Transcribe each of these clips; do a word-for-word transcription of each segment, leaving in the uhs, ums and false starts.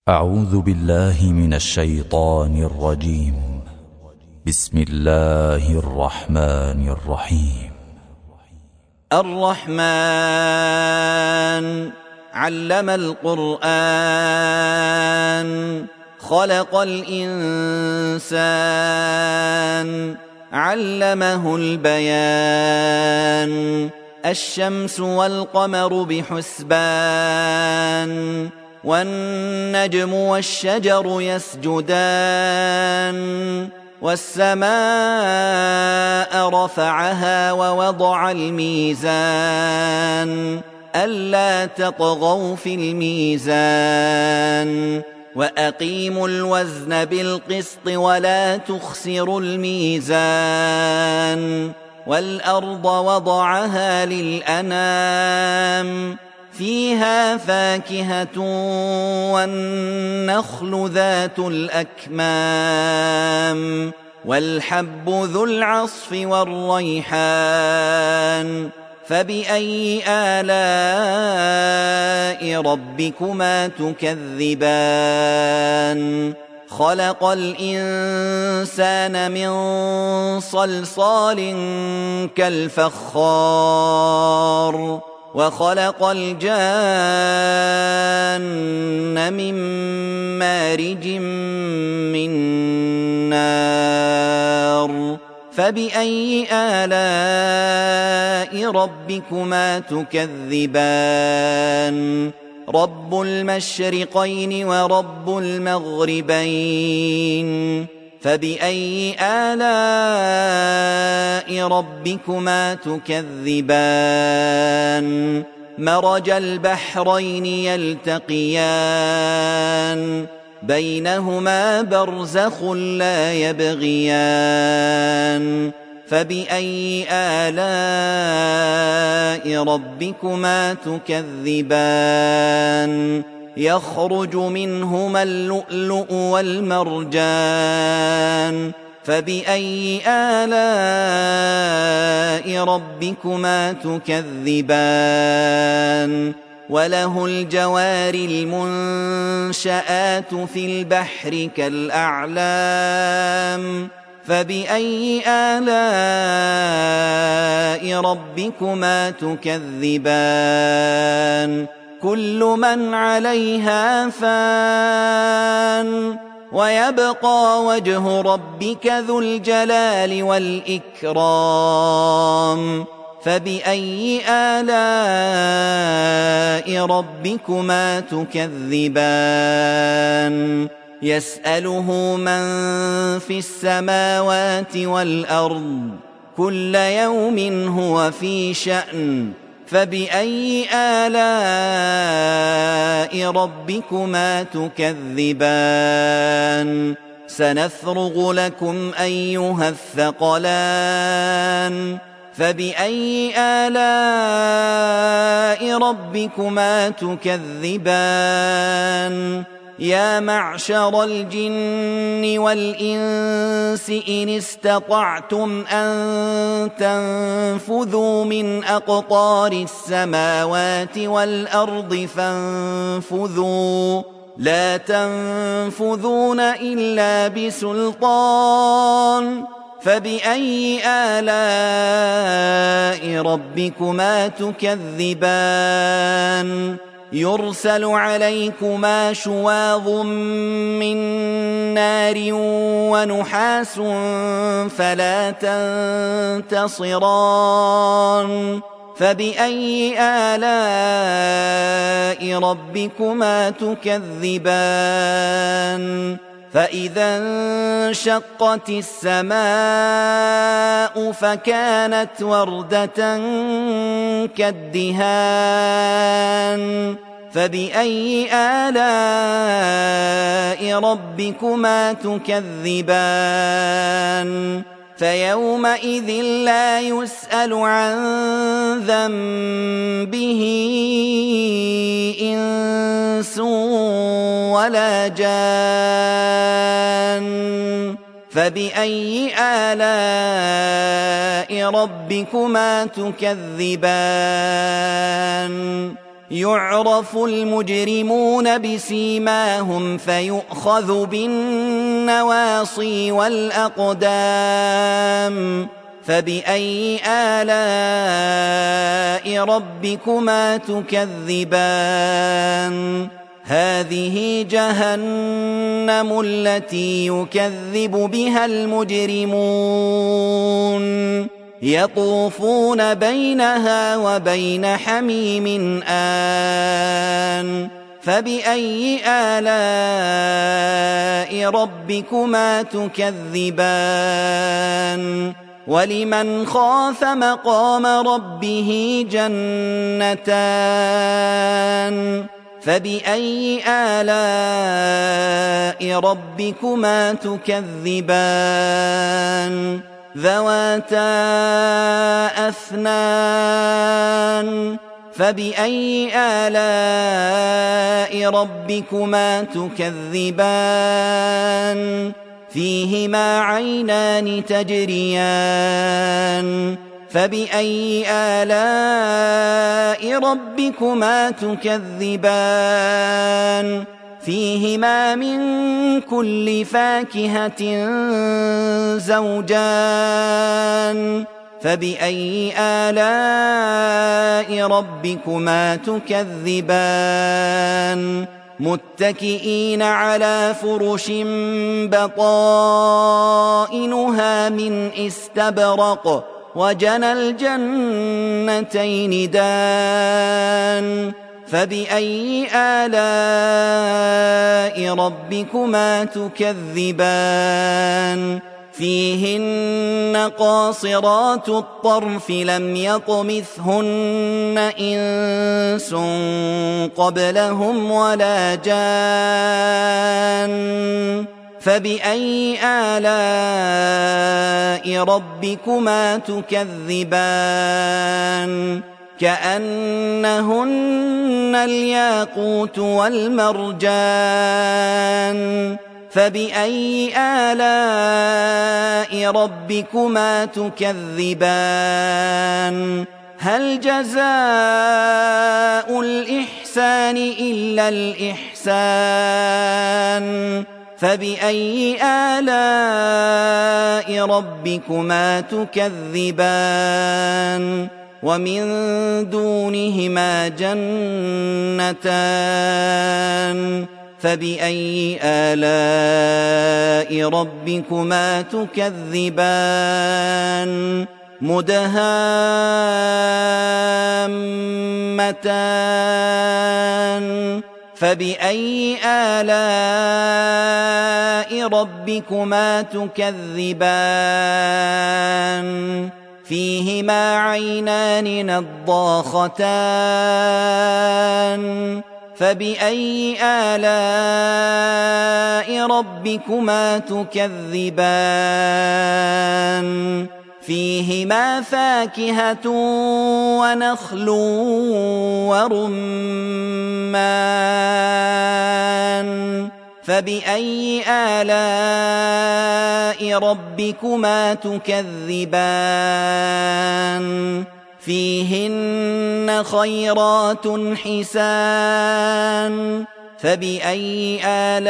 أعوذ بالله من الشيطان الرجيم. بسم الله الرحمن الرحيم. الرحمن علم القرآن خلق الإنسان علمه البيان الشمس والقمر بحسبان والنجم والشجر يسجدان والسماء رفعها ووضع الميزان ألا تطغوا في الميزان وأقيموا الوزن بالقسط ولا تخسروا الميزان والأرض وضعها للأنام فيها فاكهة والنخل ذات الأكمام والحب ذو العصف والريحان فبأي آلاء ربكما تكذبان خلق الإنسان من صلصال كالفخار وخلق الجان من مارج من نار فبأي آلاء ربكما تكذبان رب المشرقين ورب المغربين فبأي آلاء ربكما تكذبان مرج البحرين يلتقيان بينهما برزخ لا يبغيان فبأي آلاء ربكما تكذبان يخرج منهما اللؤلؤ والمرجان فبأي آلاء ربكما تكذبان وله الجوار المنشآت في البحر كالأعلام فبأي آلاء ربكما تكذبان كل من عليها فان ويبقى وجه ربك ذو الجلال والإكرام فبأي آلاء ربكما تكذبان يسأله من في السماوات والأرض كل يوم هو في شأن فبأي آلاء ربكما تكذبان سنفرغ لكم أيها الثقلان فبأي آلاء ربكما تكذبان يا معشر الجن والإنس إن استطعتم أن تنفذوا من أقطار السماوات والأرض فانفذوا لا تنفذون إلا بسلطان فبأي آلاء ربكما تكذبان يرسل عليكما شواظ من نار ونحاس فلا تنتصران فبأي آلاء ربكما تكذبان فإذا انشقت السماء فكانت وردة كالدهان فبأي آلاء ربكما تكذبان فيومئذ لا يسأل عن ذنبه إنس ولا جان فبأي آلاء ربكما تكذبان يعرف المجرمون بسيماهم فيؤخذ بالنواصي والأقدام فبأي آلاء ربكما تكذبان هذه جهنم التي يكذب بها المجرمون يطوفون بينها وبين حميم آن فبأي آلاء ربكما تكذبان ولمن خاف مقام ربه جنتان فبأي آلاء ربكما تكذبان ذواتا أفنان فبأي آلاء ربكما تكذبان فيهما عينان تجريان فبأي آلاء ربكما تكذبان فيهما من كل فاكهة زوجان فبأي آلاء ربكما تكذبان متكئين على فرش بطائنها من استبرق وجنى الجنتين دان فبأي آلاء ربكما تكذبان فيهن قاصرات الطرف لم يطمثهن إنس قبلهم ولا جان فبأي آلاء ربكما تكذبان كأنهن الياقوت والمرجان فبأي آلاء ربكما تكذبان هل جزاء الإحسان إلا الإحسان فبأي آلاء ربكما تكذبان ومن دونهما جنتان فبأي آلاء ربكما تكذبان مدهامتان فبأي آلاء ربكما تكذبان فيهما عينان نضاختان فبأي آلاء ربكما تكذبان فيهما فاكهة ونخل ورمان فبأي آلاء ربكما تكذبان فيهن خيرات حسان فبأي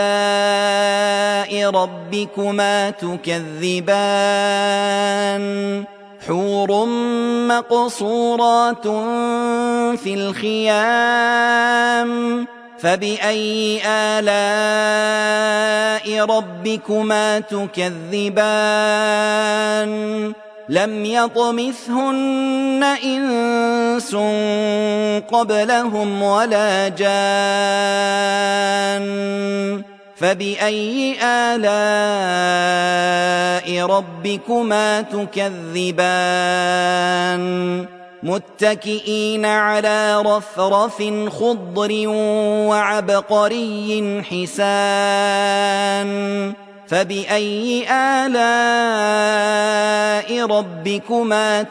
آلاء ربكما تكذبان حور مقصورات في الخيام فبأي آلاء ربكما تكذبان لم يطمثهن إنس قبلهم ولا جان فبأي آلاء ربكما تكذبان متكئين على رفرف خضر وعبقري حسان فبأي آلاء ربكما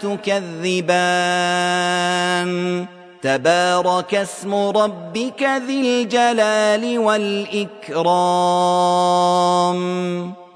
تكذبان تبارك اسم ربك ذي الجلال والإكرام